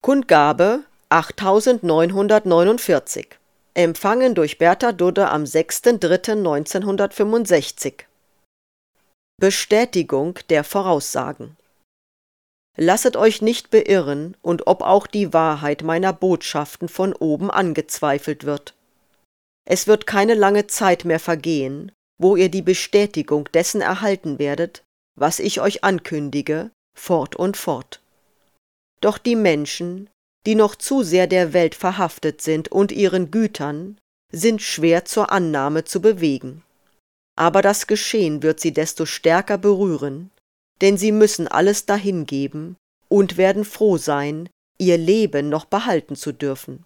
Kundgabe 8949. Empfangen durch Bertha Dudde am 6.3.1965. Bestätigung der Voraussagen. Lasset euch nicht beirren, und ob auch die Wahrheit meiner Botschaften von oben angezweifelt wird. Es wird keine lange Zeit mehr vergehen, wo ihr die Bestätigung dessen erhalten werdet, was ich euch ankündige, fort und fort. Doch die Menschen, die noch zu sehr der Welt verhaftet sind und ihren Gütern, sind schwer zur Annahme zu bewegen. Aber das Geschehen wird sie desto stärker berühren, denn sie müssen alles dahingeben und werden froh sein, ihr Leben noch behalten zu dürfen.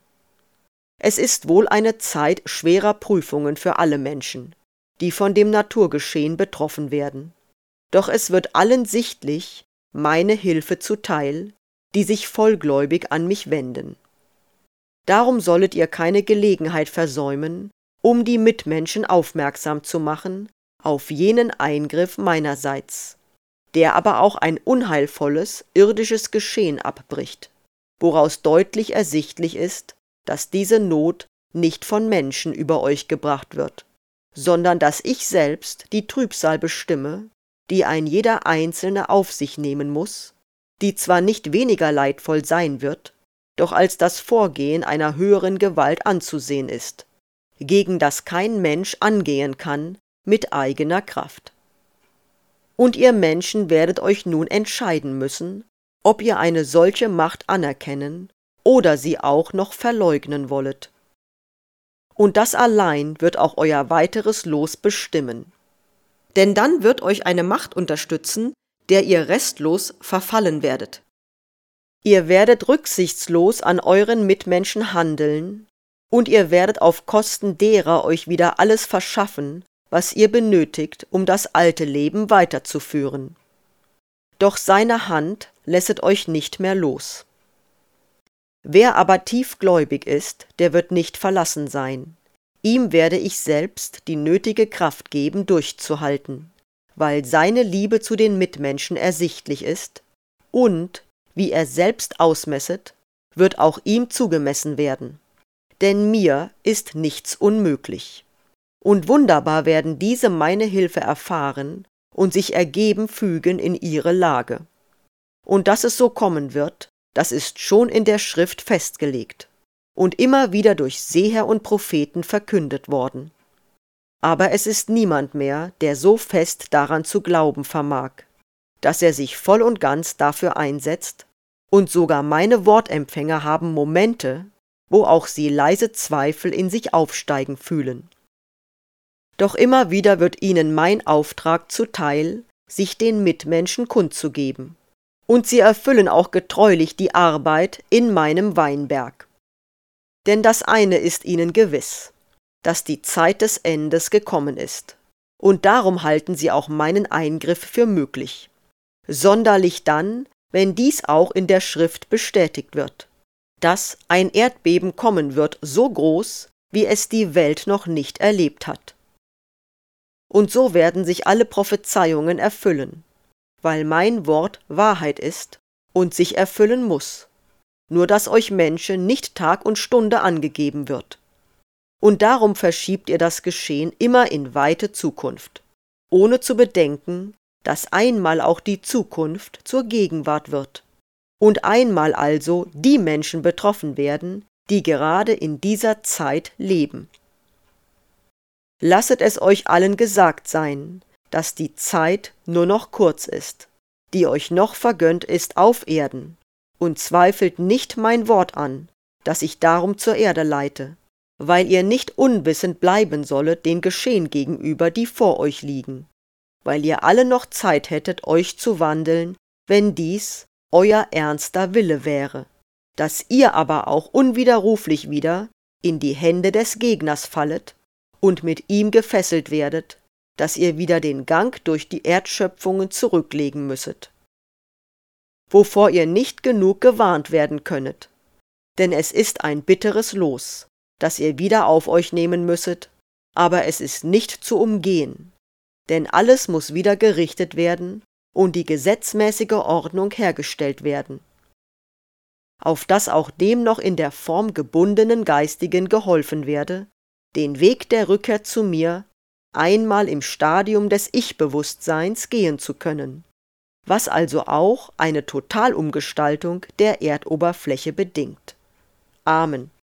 Es ist wohl eine Zeit schwerer Prüfungen für alle Menschen, die von dem Naturgeschehen betroffen werden. Doch es wird allen sichtlich meine Hilfe zuteil, die sich vollgläubig an mich wenden. Darum sollet ihr keine Gelegenheit versäumen, um die Mitmenschen aufmerksam zu machen auf jenen Eingriff meinerseits, der aber auch ein unheilvolles irdisches Geschehen abbricht, woraus deutlich ersichtlich ist, dass diese Not nicht von Menschen über euch gebracht wird, sondern dass ich selbst die Trübsal bestimme, die ein jeder Einzelne auf sich nehmen muß, die zwar nicht weniger leidvoll sein wird, doch als das Vorgehen einer höheren Gewalt anzusehen ist, gegen das kein Mensch angehen kann mit eigener Kraft. Und ihr Menschen werdet euch nun entscheiden müssen, ob ihr eine solche Macht anerkennen oder sie auch noch verleugnen wollet. Und das allein wird auch euer weiteres Los bestimmen. Denn dann wird euch eine Macht unterstützen, der ihr restlos verfallen werdet. Ihr werdet rücksichtslos an euren Mitmenschen handeln, und ihr werdet auf Kosten derer euch wieder alles verschaffen, was ihr benötigt, um das alte Leben weiterzuführen. Doch seine Hand lässet euch nicht mehr los. Wer aber tiefgläubig ist, der wird nicht verlassen sein. Ihm werde ich selbst die nötige Kraft geben, durchzuhalten, weil seine Liebe zu den Mitmenschen ersichtlich ist, und, wie er selbst ausmesset, wird auch ihm zugemessen werden. Denn mir ist nichts unmöglich. Und wunderbar werden diese meine Hilfe erfahren und sich ergeben fügen in ihre Lage. Und dass es so kommen wird, das ist schon in der Schrift festgelegt und immer wieder durch Seher und Propheten verkündet worden. Aber es ist niemand mehr, der so fest daran zu glauben vermag, dass er sich voll und ganz dafür einsetzt, und sogar meine Wortempfänger haben Momente, wo auch sie leise Zweifel in sich aufsteigen fühlen. Doch immer wieder wird ihnen mein Auftrag zuteil, sich den Mitmenschen kundzugeben, und sie erfüllen auch getreulich die Arbeit in meinem Weinberg. Denn das eine ist ihnen gewiss, dass die Zeit des Endes gekommen ist, und darum halten sie auch meinen Eingriff für möglich. Sonderlich dann, wenn dies auch in der Schrift bestätigt wird, dass ein Erdbeben kommen wird, so groß, wie es die Welt noch nicht erlebt hat. Und so werden sich alle Prophezeiungen erfüllen, weil mein Wort Wahrheit ist und sich erfüllen muß, nur dass euch Menschen nicht Tag und Stunde angegeben wird. Und darum verschiebt ihr das Geschehen immer in weite Zukunft, ohne zu bedenken, dass einmal auch die Zukunft zur Gegenwart wird und einmal also die Menschen betroffen werden, die gerade in dieser Zeit leben. Lasset es euch allen gesagt sein, dass die Zeit nur noch kurz ist, die euch noch vergönnt ist auf Erden, und zweifelt nicht mein Wort an, das ich darum zur Erde leite, weil ihr nicht unwissend bleiben sollet den Geschehen gegenüber, die vor euch liegen, weil ihr alle noch Zeit hättet, euch zu wandeln, wenn dies euer ernster Wille wäre, dass ihr aber auch unwiderruflich wieder in die Hände des Gegners fallet und mit ihm gefesselt werdet, dass ihr wieder den Gang durch die Erdschöpfungen zurücklegen müsset. Wovor ihr nicht genug gewarnt werden könnet, denn es ist ein bitteres Los, das ihr wieder auf euch nehmen müsset, aber es ist nicht zu umgehen, denn alles muß wieder gerichtet werden und die gesetzmäßige Ordnung hergestellt werden. auf dass auch dem noch in der Form gebundenen Geistigen geholfen werde, den Weg der Rückkehr zu mir einmal im Stadium des Ich-Bewusstseins gehen zu können, was also auch eine Totalumgestaltung der Erdoberfläche bedingt. Amen.